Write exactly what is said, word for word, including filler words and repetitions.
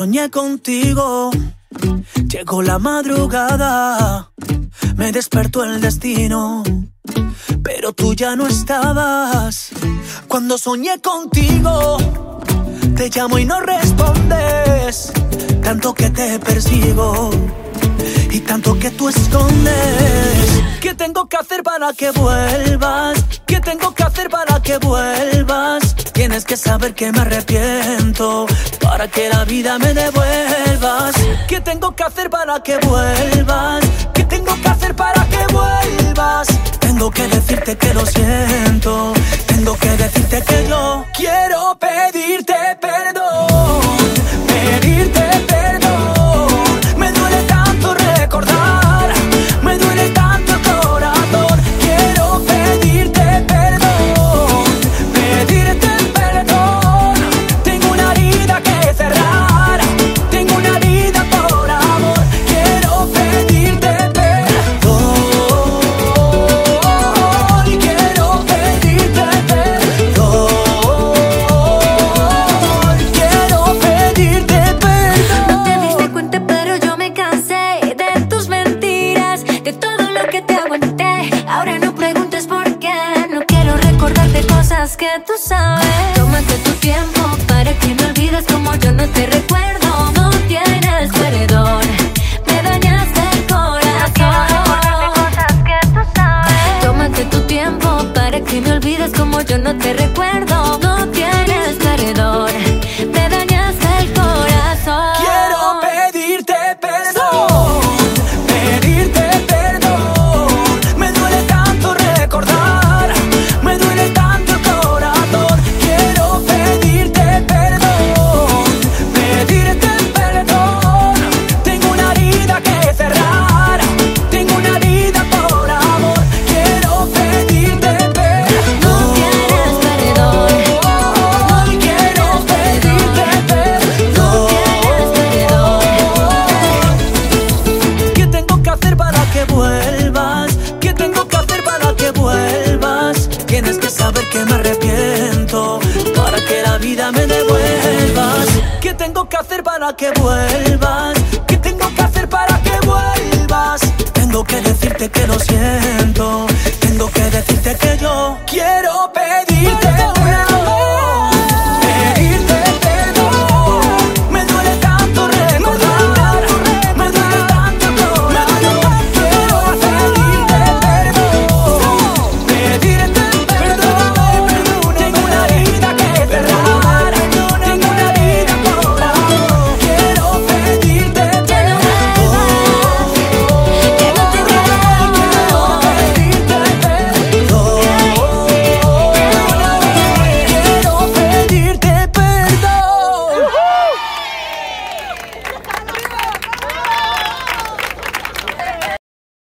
soñé contigo, llegó la madrugada, me despertó el destino, pero tú ya no estabas. Cuando soñé contigo, te llamo y no respondes, tanto que te persigo y tanto que tú escondes. ¿Qué tengo que hacer para que vuelvas? ¿Qué tengo que hacer para que vuelvas? Tienes que saber que me arrepiento para que la vida me devuelvas. ¿Qué tengo que hacer para que vuelvas? ¿Qué tengo que hacer para que vuelvas? Tengo que decirte que lo siento, tengo que decirte que yo quiero pedirte perdón, pedirte perdón. Me duele tanto recordar, me duele tanto el corazón. Quiero pedirte perdón, pedirte perdón. Tengo una herida que cerrar, tengo una herida por amor. Quiero pedirte perdón, quiero pedirte perdón, quiero pedirte perdón. No te diste cuenta pero yo me cansé de tus mentiras, de todo lo que te aguanté. Ahora no preguntes por qué, no quiero recordarte cosas que tú sabes. Tómate tu tiempo para que me olvides como yo no te recuerdo. No tienes perdón, me dañaste el corazón. Cosas que tú sabes. Tómate tu tiempo para que me olvides como yo no te recuerdo. No tienes perdón, me dañaste el corazón. Quiero pedirte perdón, pedirte perdón. Me duele tanto recordar, me duele tanto el corazón. Quiero pedirte perdón, pedirte perdón. Tengo una herida que cerrar, tengo una herida por amor. Quiero pedirte perdón. No tienes perdón, Hoy quiero pedirte perdón. ¿Qué tengo que hacer para que vuelvas? ¿Qué tengo que hacer para que vuelvas? Tienes que saber que me arrepiento para que la vida me devuelvas. ¿Qué tengo que hacer para que vuelvas?